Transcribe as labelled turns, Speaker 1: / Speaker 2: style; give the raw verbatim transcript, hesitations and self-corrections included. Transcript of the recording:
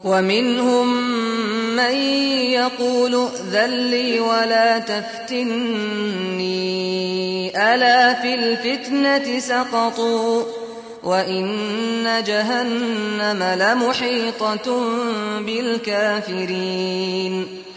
Speaker 1: ومنهم من يقول ائذن لي ولا تفتني ألا في الفتنة سقطوا وإن جهنم لمحيطة بالكافرين